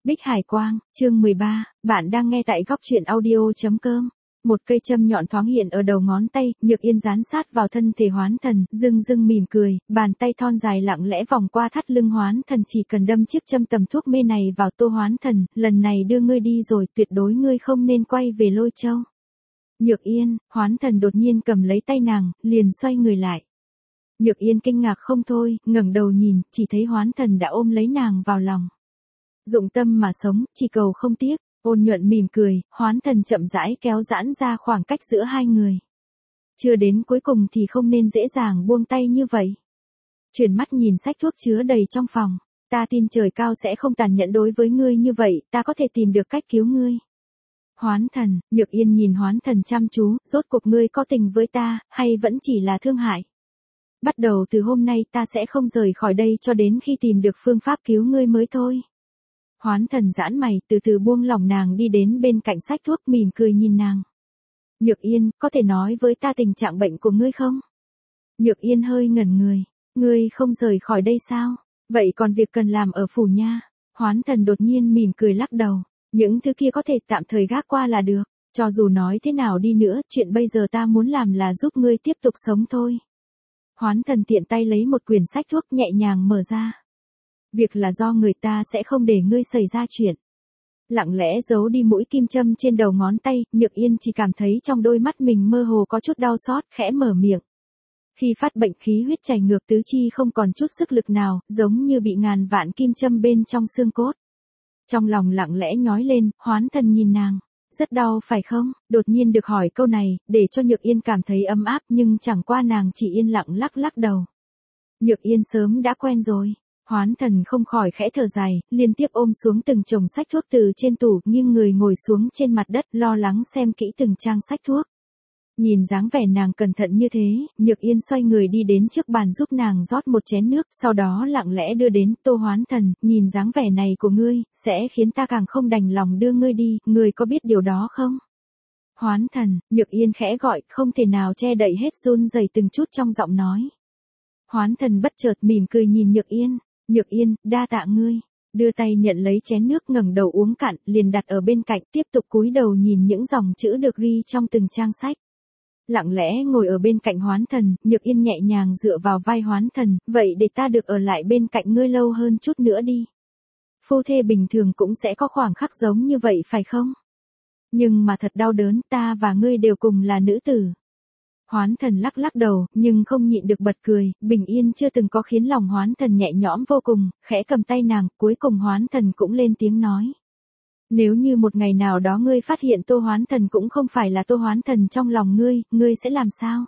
Bích Hải Quang, chương 13, bạn đang nghe tại góc truyện audio.com. Một cây châm nhọn thoáng hiện ở đầu ngón tay, Nhược Yên dán sát vào thân thể Hoán Thần, dưng dưng mỉm cười, bàn tay thon dài lặng lẽ vòng qua thắt lưng Hoán Thần, chỉ cần đâm chiếc châm tầm thuốc mê này vào Tô Hoán Thần, lần này đưa ngươi đi rồi, tuyệt đối ngươi không nên quay về Lôi Châu. Nhược Yên, Hoán Thần đột nhiên cầm lấy tay nàng, liền xoay người lại. Nhược Yên kinh ngạc không thôi, ngẩng đầu nhìn, chỉ thấy Hoán Thần đã ôm lấy nàng vào lòng. Dụng tâm mà sống, chỉ cầu không tiếc, ôn nhuận mỉm cười, Hoán Thần chậm rãi kéo giãn ra khoảng cách giữa hai người. Chưa đến cuối cùng thì không nên dễ dàng buông tay như vậy. Chuyển mắt nhìn sách thuốc chứa đầy trong phòng, ta tin trời cao sẽ không tàn nhẫn đối với ngươi như vậy, ta có thể tìm được cách cứu ngươi. Hoán Thần, Nhược Yên nhìn Hoán Thần chăm chú, rốt cuộc ngươi có tình với ta, hay vẫn chỉ là thương hại? Bắt đầu từ hôm nay ta sẽ không rời khỏi đây cho đến khi tìm được phương pháp cứu ngươi mới thôi. Hoán Thần giãn mày, từ từ buông lỏng nàng đi đến bên cạnh sách thuốc, mỉm cười nhìn nàng. Nhược Yên, có thể nói với ta tình trạng bệnh của ngươi không? Nhược Yên hơi ngẩn người, ngươi không rời khỏi đây sao? Vậy còn việc cần làm ở phủ nha? Hoán Thần đột nhiên mỉm cười lắc đầu, những thứ kia có thể tạm thời gác qua là được, cho dù nói thế nào đi nữa, chuyện bây giờ ta muốn làm là giúp ngươi tiếp tục sống thôi. Hoán Thần tiện tay lấy một quyển sách thuốc nhẹ nhàng mở ra. Việc là do người ta sẽ không để ngươi xảy ra chuyện. Lặng lẽ giấu đi mũi kim châm trên đầu ngón tay, Nhược Yên chỉ cảm thấy trong đôi mắt mình mơ hồ có chút đau xót, khẽ mở miệng. Khi phát bệnh khí huyết chảy ngược tứ chi không còn chút sức lực nào, giống như bị ngàn vạn kim châm bên trong xương cốt. Trong lòng lặng lẽ nhói lên, Hoán Thần nhìn nàng. Rất đau phải không? Đột nhiên được hỏi câu này, để cho Nhược Yên cảm thấy ấm áp, nhưng chẳng qua nàng chỉ yên lặng lắc lắc đầu. Nhược Yên sớm đã quen rồi. Hoán Thần không khỏi khẽ thở dài, liên tiếp ôm xuống từng chồng sách thuốc từ trên tủ, nghiêng người ngồi xuống trên mặt đất, lo lắng xem kỹ từng trang sách thuốc. Nhìn dáng vẻ nàng cẩn thận như thế, Nhược Yên xoay người đi đến trước bàn giúp nàng rót một chén nước, sau đó lặng lẽ đưa đến. Tô Hoán Thần, nhìn dáng vẻ này của ngươi, sẽ khiến ta càng không đành lòng đưa ngươi đi, ngươi có biết điều đó không? Hoán Thần, Nhược Yên khẽ gọi, không thể nào che đậy hết run rẩy từng chút trong giọng nói. Hoán Thần bất chợt mỉm cười nhìn Nhược Yên. Nhược Yên, đa tạ ngươi. Đưa tay nhận lấy chén nước, ngẩng đầu uống cạn, liền đặt ở bên cạnh, tiếp tục cúi đầu nhìn những dòng chữ được ghi trong từng trang sách. Lặng lẽ ngồi ở bên cạnh Hoán Thần, Nhược Yên nhẹ nhàng dựa vào vai Hoán Thần, vậy để ta được ở lại bên cạnh ngươi lâu hơn chút nữa đi. Phu thê bình thường cũng sẽ có khoảng khắc giống như vậy phải không? Nhưng mà thật đau đớn, ta và ngươi đều cùng là nữ tử. Hoán Thần lắc lắc đầu, nhưng không nhịn được bật cười, bình yên chưa từng có khiến lòng Hoán Thần nhẹ nhõm vô cùng, khẽ cầm tay nàng, cuối cùng Hoán Thần cũng lên tiếng nói. Nếu như một ngày nào đó ngươi phát hiện Tô Hoán Thần cũng không phải là Tô Hoán Thần trong lòng ngươi sẽ làm sao?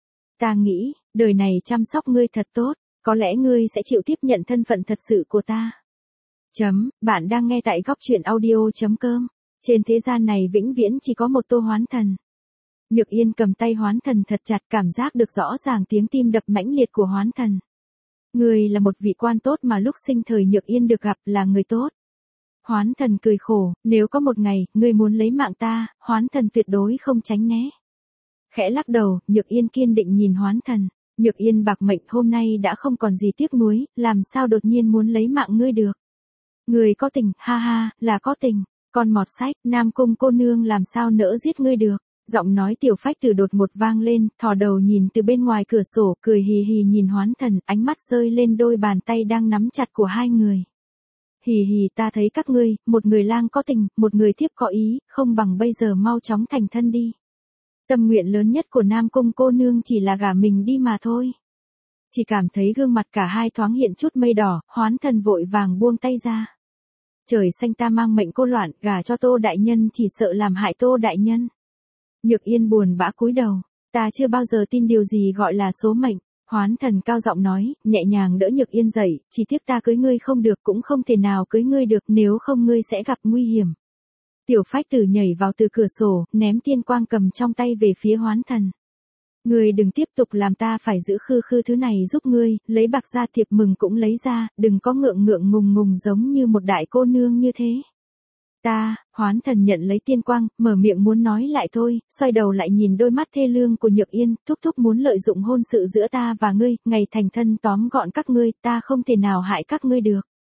Ta nghĩ, đời này chăm sóc ngươi thật tốt, có lẽ ngươi sẽ chịu tiếp nhận thân phận thật sự của ta. Bạn đang nghe tại góc truyện audio.com. Trên thế gian này vĩnh viễn chỉ có một Tô Hoán Thần. Nhược Yên cầm tay Hoán Thần thật chặt, cảm giác được rõ ràng tiếng tim đập mãnh liệt của Hoán Thần. Ngươi là một vị quan tốt mà lúc sinh thời Nhược Yên được gặp, là người tốt. Hoán Thần cười khổ, nếu có một ngày, ngươi muốn lấy mạng ta, Hoán Thần tuyệt đối không tránh né. Khẽ lắc đầu, Nhược Yên kiên định nhìn Hoán Thần. Nhược Yên bạc mệnh hôm nay đã không còn gì tiếc nuối, làm sao đột nhiên muốn lấy mạng ngươi được. Ngươi có tình, ha ha, là có tình. Con mọt sách, Nam Cung cô nương làm sao nỡ giết ngươi được. Giọng nói Tiểu Phách Từ đột một vang lên, thò đầu nhìn từ bên ngoài cửa sổ, cười hì hì nhìn Hoán Thần, ánh mắt rơi lên đôi bàn tay đang nắm chặt của hai người. Hì hì, ta thấy các ngươi, một người lang có tình, một người thiếp có ý, không bằng bây giờ mau chóng thành thân đi. Tâm nguyện lớn nhất của Nam Cung cô nương chỉ là gả mình đi mà thôi. Chỉ cảm thấy gương mặt cả hai thoáng hiện chút mây đỏ, Hoán Thần vội vàng buông tay ra. Trời xanh, ta mang mệnh cô loạn, gả cho Tô đại nhân chỉ sợ làm hại Tô đại nhân. Nhược Yên buồn bã cúi đầu, ta chưa bao giờ tin điều gì gọi là số mệnh. Hoán Thần cao giọng nói, nhẹ nhàng đỡ Nhược Yên dậy, chỉ tiếc ta cưới ngươi không được, cũng không thể nào cưới ngươi được, nếu không ngươi sẽ gặp nguy hiểm. Tiểu Phách Tử nhảy vào từ cửa sổ, ném tiên quang cầm trong tay về phía Hoán Thần. Ngươi đừng tiếp tục làm ta phải giữ khư thứ này giúp ngươi, lấy bạc ra thiệp mừng cũng lấy ra, đừng có ngượng ngùng ngùng giống như một đại cô nương như thế. Hoán Thần nhận lấy tiên quang, mở miệng muốn nói lại thôi, xoay đầu lại nhìn đôi mắt thê lương của Nhược Yên, thúc thúc muốn lợi dụng hôn sự giữa ta và ngươi, ngày thành thân tóm gọn các ngươi, ta không thể nào hại các ngươi được.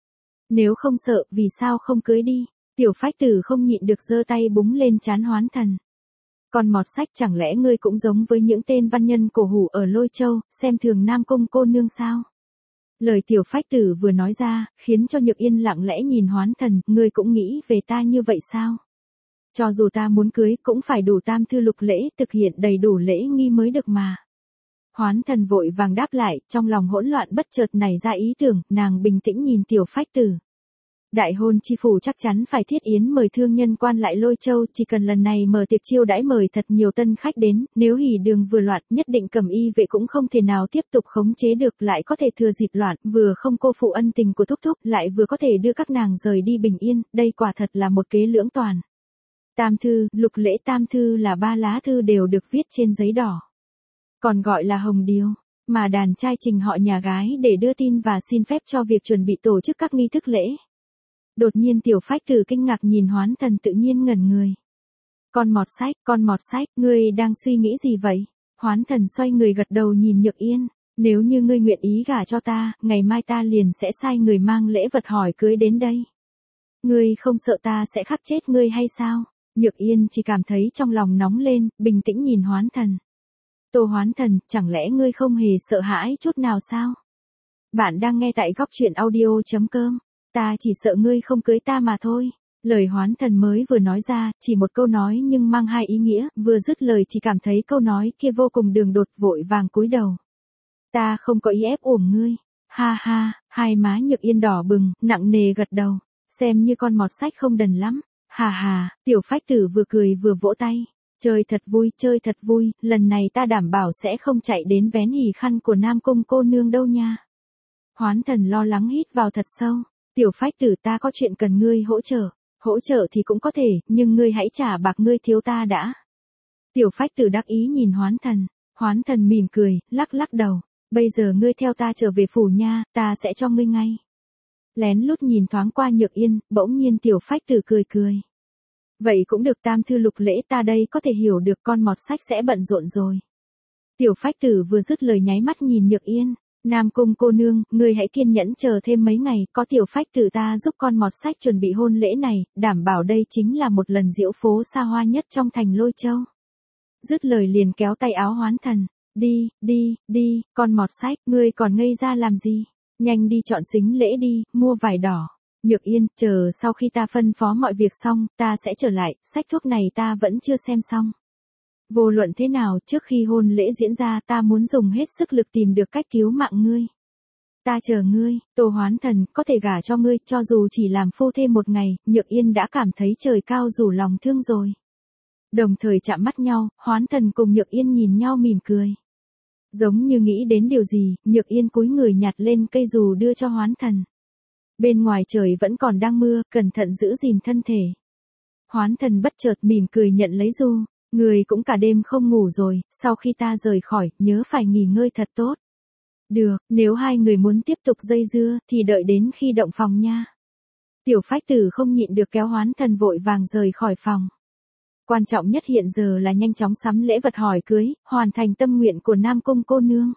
Nếu không sợ, vì sao không cưới đi? Tiểu Phách Tử không nhịn được giơ tay búng lên trán Hoán Thần. Con mọt sách, chẳng lẽ ngươi cũng giống với những tên văn nhân cổ hủ ở Lôi Châu, xem thường Nam Cung cô nương sao? Lời Tiểu Phách Tử vừa nói ra, khiến cho Nhược Yên lặng lẽ nhìn Hoán Thần, ngươi cũng nghĩ về ta như vậy sao? Cho dù ta muốn cưới cũng phải đủ tam thư lục lễ, thực hiện đầy đủ lễ nghi mới được mà. Hoán Thần vội vàng đáp lại, trong lòng hỗn loạn bất chợt nảy ra ý tưởng, nàng bình tĩnh nhìn Tiểu Phách Tử. Đại hôn chi phủ chắc chắn phải thiết yến mời thương nhân quan lại Lôi Châu, chỉ cần lần này mở tiệc chiêu đãi mời thật nhiều tân khách đến, nếu hỉ đường vừa loạn, nhất định Cẩm Y vệ cũng không thể nào tiếp tục khống chế được, lại có thể thừa dịp loạn, vừa không cô phụ ân tình của thúc thúc, lại vừa có thể đưa các nàng rời đi bình yên, đây quả thật là một kế lưỡng toàn. Tam thư, lục lễ tam thư là 3 lá thư đều được viết trên giấy đỏ. Còn gọi là hồng điếu, mà đàn trai trình họ nhà gái để đưa tin và xin phép cho việc chuẩn bị tổ chức các nghi thức lễ. Đột nhiên Tiểu Phách Tử kinh ngạc nhìn Hoán Thần, tự nhiên ngẩn người. Con mọt sách, ngươi đang suy nghĩ gì vậy? Hoán Thần xoay người gật đầu nhìn Nhược Yên. Nếu như ngươi nguyện ý gả cho ta, ngày mai ta liền sẽ sai người mang lễ vật hỏi cưới đến đây. Ngươi không sợ ta sẽ khắc chết ngươi hay sao? Nhược Yên chỉ cảm thấy trong lòng nóng lên, bình tĩnh nhìn Hoán Thần. Tô Hoán Thần, chẳng lẽ ngươi không hề sợ hãi chút nào sao? Bạn đang nghe tại Góc Truyện Audio.com. Ta chỉ sợ ngươi không cưới ta mà thôi. Lời Hoán Thần mới vừa nói ra, chỉ một câu nói nhưng mang 2 ý nghĩa, vừa dứt lời chỉ cảm thấy câu nói kia vô cùng đường đột, vội vàng cúi đầu. Ta không có ý ép uổng ngươi. Ha ha, hai má Nhược Yên đỏ bừng, nặng nề gật đầu. Xem như con mọt sách không đần lắm. Hà hà, Tiểu Phách Tử vừa cười vừa vỗ tay. Chơi thật vui, lần này ta đảm bảo sẽ không chạy đến vén hỉ khăn của Nam Cung cô nương đâu nha. Hoán Thần lo lắng hít vào thật sâu. Tiểu Phách Tử, ta có chuyện cần ngươi hỗ trợ thì cũng có thể, nhưng ngươi hãy trả bạc ngươi thiếu ta đã. Tiểu Phách Tử đắc ý nhìn Hoán Thần mỉm cười, lắc đầu, bây giờ ngươi theo ta trở về phủ nha, ta sẽ cho ngươi ngay. Lén lút nhìn thoáng qua Nhược Yên, bỗng nhiên Tiểu Phách Tử cười. Vậy cũng được, tam thư lục lễ ta đây có thể hiểu được, con mọt sách sẽ bận rộn rồi. Tiểu Phách Tử vừa dứt lời nháy mắt nhìn Nhược Yên. Nam Cung cô nương, ngươi hãy kiên nhẫn chờ thêm mấy ngày, có Tiểu Phách Tử ta giúp con mọt sách chuẩn bị hôn lễ này, đảm bảo đây chính là một lần diễu phố xa hoa nhất trong thành Lôi Châu. Dứt lời liền kéo tay áo Hoán Thần. Đi, con mọt sách, ngươi còn ngây ra làm gì? Nhanh đi chọn sính lễ đi, mua vải đỏ. Nhược Yên, chờ sau khi ta phân phó mọi việc xong, ta sẽ trở lại, sách thuốc này ta vẫn chưa xem xong. Vô luận thế nào, trước khi hôn lễ diễn ra ta muốn dùng hết sức lực tìm được cách cứu mạng ngươi. Ta chờ ngươi, Tô Hoán Thần, có thể gả cho ngươi, cho dù chỉ làm phu thêm một ngày, Nhược Yên đã cảm thấy trời cao rủ lòng thương rồi. Đồng thời chạm mắt nhau, Hoán Thần cùng Nhược Yên nhìn nhau mỉm cười. Giống như nghĩ đến điều gì, Nhược Yên cúi người nhặt lên cây dù đưa cho Hoán Thần. Bên ngoài trời vẫn còn đang mưa, cẩn thận giữ gìn thân thể. Hoán Thần bất chợt mỉm cười nhận lấy dù. Người cũng cả đêm không ngủ rồi, sau khi ta rời khỏi, nhớ phải nghỉ ngơi thật tốt. Được, nếu hai người muốn tiếp tục dây dưa, thì đợi đến khi động phòng nha. Tiểu Phách Tử không nhịn được kéo Hoán Thần vội vàng rời khỏi phòng. Quan trọng nhất hiện giờ là nhanh chóng sắm lễ vật hỏi cưới, hoàn thành tâm nguyện của Nam Cung cô nương.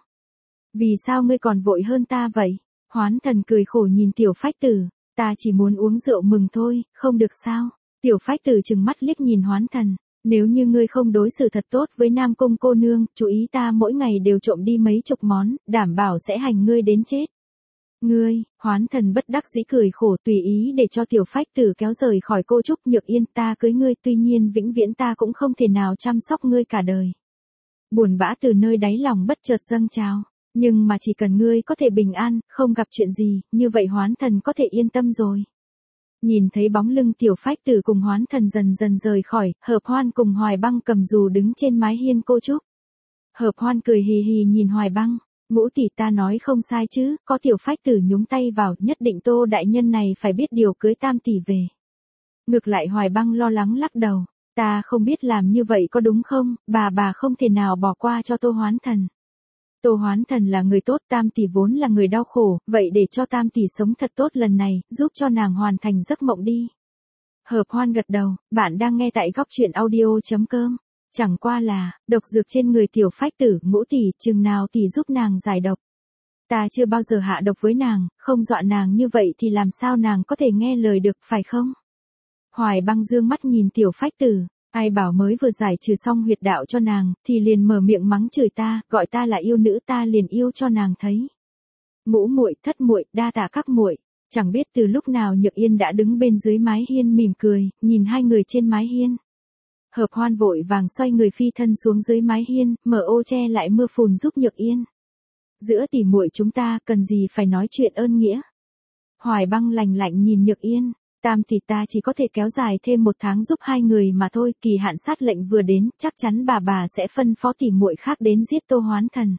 Vì sao ngươi còn vội hơn ta vậy? Hoán Thần cười khổ nhìn Tiểu Phách Tử, ta chỉ muốn uống rượu mừng thôi, không được sao? Tiểu Phách Tử trừng mắt liếc nhìn Hoán Thần. Nếu như ngươi không đối xử thật tốt với Nam Cung cô nương, chú ý ta mỗi ngày đều trộm đi mấy chục món, đảm bảo sẽ hành ngươi đến chết. Ngươi, Hoán Thần bất đắc dĩ cười khổ, tùy ý để cho Tiểu Phách Tử kéo rời khỏi cô Trúc. Nhược Yên, ta cưới ngươi, tuy nhiên vĩnh viễn ta cũng không thể nào chăm sóc ngươi cả đời. Buồn bã từ nơi đáy lòng bất chợt dâng trào, nhưng mà chỉ cần ngươi có thể bình an, không gặp chuyện gì, như vậy Hoán Thần có thể yên tâm rồi. Nhìn thấy bóng lưng Tiểu Phách Tử cùng Hoán Thần dần dần rời khỏi, Hợp Hoan cùng Hoài Băng cầm dù đứng trên mái hiên cô Trúc. Hợp Hoan cười hì hì nhìn Hoài Băng, Ngũ tỷ, ta nói không sai chứ, có Tiểu Phách Tử nhúng tay vào, nhất định Tô đại nhân này phải biết điều cưới Tam tỷ về. Ngược lại Hoài Băng lo lắng lắc đầu, ta không biết làm như vậy có đúng không, bà không thể nào bỏ qua cho Tô Hoán Thần. Tô Hoán Thần là người tốt, Tam tỷ vốn là người đau khổ, vậy để cho Tam tỷ sống thật tốt lần này, giúp cho nàng hoàn thành giấc mộng đi. Hợp Hoan gật đầu, bạn đang nghe tại Góc Truyện Audio.com. Chẳng qua là, độc dược trên người Tiểu Phách Tử, Ngũ tỷ, chừng nào tỷ giúp nàng giải độc. Ta chưa bao giờ hạ độc với nàng, không dọa nàng như vậy thì làm sao nàng có thể nghe lời được, phải không? Hoài Băng dương mắt nhìn Tiểu Phách Tử, ai bảo mới vừa giải trừ xong huyệt đạo cho nàng, thì liền mở miệng mắng chửi ta, gọi ta là yêu nữ, ta liền yêu cho nàng thấy. Ngũ muội, thất muội, đa tạ các muội. Chẳng biết từ lúc nào Nhược Yên đã đứng bên dưới mái hiên mỉm cười, nhìn hai người trên mái hiên. Hợp Hoan vội vàng xoay người phi thân xuống dưới mái hiên, mở ô che lại mưa phùn giúp Nhược Yên. Giữa tỉ muội chúng ta cần gì phải nói chuyện ơn nghĩa. Hoài Băng lạnh lạnh nhìn Nhược Yên, Tam tỷ ta chỉ có thể kéo dài thêm 1 tháng giúp hai người mà thôi, kỳ hạn sát lệnh vừa đến, chắc chắn bà sẽ phân phó tỉ muội khác đến giết Tô Hoán Thần.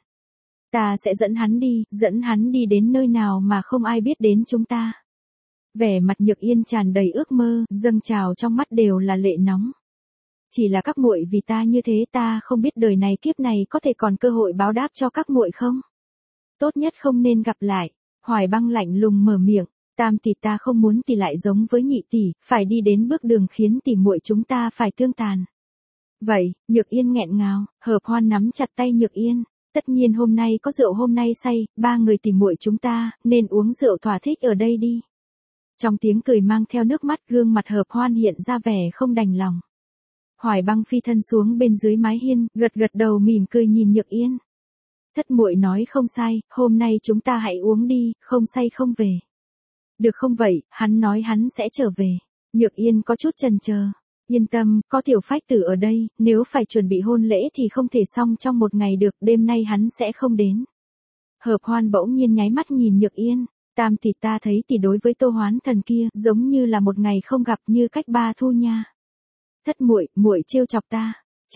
Ta sẽ dẫn hắn đi đến nơi nào mà không ai biết đến chúng ta. Vẻ mặt Nhược Yên tràn đầy ước mơ, dâng trào trong mắt đều là lệ nóng. Chỉ là các muội vì ta như thế, ta không biết đời này kiếp này có thể còn cơ hội báo đáp cho các muội không? Tốt nhất không nên gặp lại. Hoài Băng lạnh lùng mở miệng, Tam tỷ ta không muốn tỷ lại giống với nhị tỷ, phải đi đến bước đường khiến tỷ muội chúng ta phải tương tàn. Vậy, Nhược Yên nghẹn ngào, Hợp Hoan nắm chặt tay Nhược Yên, tất nhiên hôm nay có rượu, hôm nay say, 3 người tỷ muội chúng ta nên uống rượu thỏa thích ở đây đi. Trong tiếng cười mang theo nước mắt, gương mặt Hợp Hoan hiện ra vẻ không đành lòng. Hoài Băng phi thân xuống bên dưới mái hiên, gật gật đầu mỉm cười nhìn Nhược Yên. Thất muội nói không sai, hôm nay chúng ta hãy uống đi, không say không về. Được không vậy, hắn nói hắn sẽ trở về. Nhược Yên có chút chần chờ. Yên tâm, có Tiểu Phách Tử ở đây, nếu phải chuẩn bị hôn lễ thì không thể xong trong 1 ngày được, đêm nay hắn sẽ không đến. Hợp Hoan bỗng nhiên nháy mắt nhìn Nhược Yên, Tam tỷ ta thấy tỷ đối với Tô Hoán Thần kia, giống như là 1 ngày không gặp, như cách 3 thu nha. Thất muội, muội trêu chọc ta.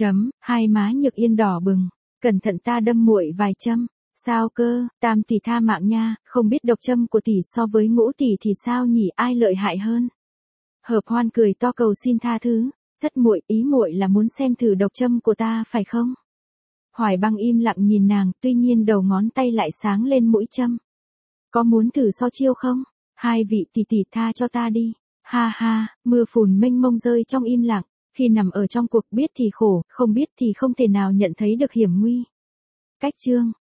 Hai má Nhược Yên đỏ bừng, cẩn thận ta đâm muội vài châm. Sao cơ, Tam tỷ tha mạng nha, không biết độc châm của tỷ so với Ngũ tỷ thì sao nhỉ, ai lợi hại hơn? Hợp Hoan cười to cầu xin tha thứ, thất muội, ý muội là muốn xem thử độc châm của ta phải không? Hoài Băng im lặng nhìn nàng, tuy nhiên đầu ngón tay lại sáng lên mũi châm. Có muốn thử so chiêu không? Hai vị tỷ tỷ tha cho ta đi. Ha ha, mưa phùn mênh mông rơi trong im lặng, khi nằm ở trong cuộc biết thì khổ, không biết thì không thể nào nhận thấy được hiểm nguy. Cách chương